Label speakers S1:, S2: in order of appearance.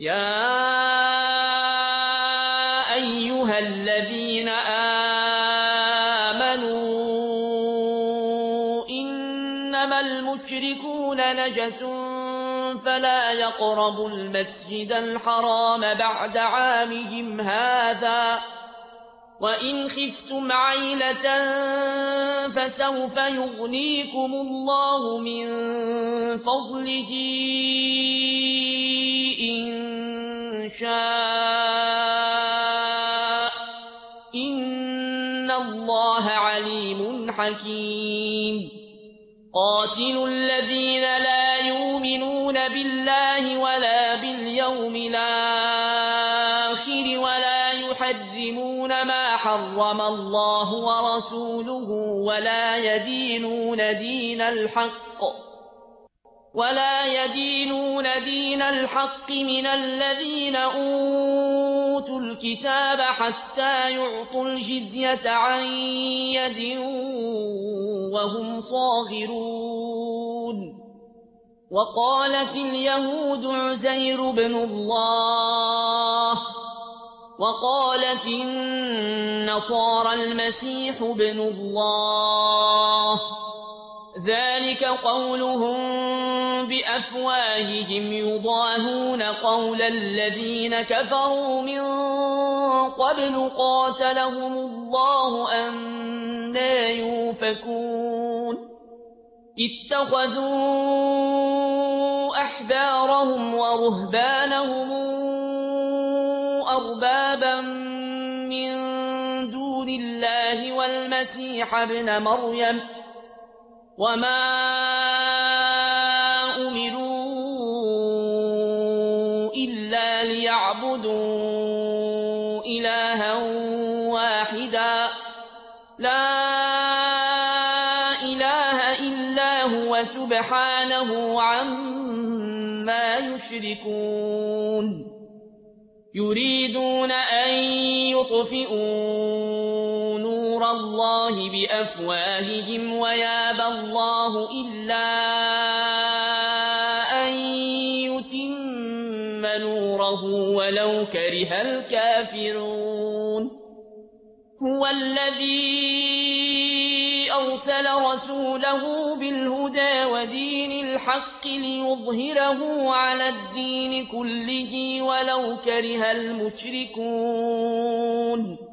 S1: يا أيها الذين آمنوا إنما المشركون نجس فلا يقربوا المسجد الحرام بعد عامهم هذا وإن خفتم عيلة فسوف يغنيكم الله من فضله إن شاء إن الله عليم حكيم قاتلوا الذين لا يؤمنون بالله ولا باليوم الآخر ولا يحرمون ما حرم الله ورسوله ولا يدينون دين الحق من الذين أوتوا الكتاب حتى يعطوا الجزية عن يد وهم صاغرون وقالت اليهود عزير بن الله وقالت النصارى المسيح بن الله ذلك قولهم بأفواههم يضاهون قول الذين كفروا من قبل قاتلهم الله أنى يؤفكون اتخذوا أحبارهم ورهبانهم أربابا من دون الله والمسيح ابن مريم وما أمروا إلا ليعبدوا إلها واحدا لا إله إلا هو سبحانه عما يشركون يريدون أن يطفئوا نور الله بأفواههم ويابى الله إلا أن يتم نوره ولو كره الكافرون هو الذي أرسل رسوله بالهدى ودين الحق ليظهره على الدين كله ولو كره المشركون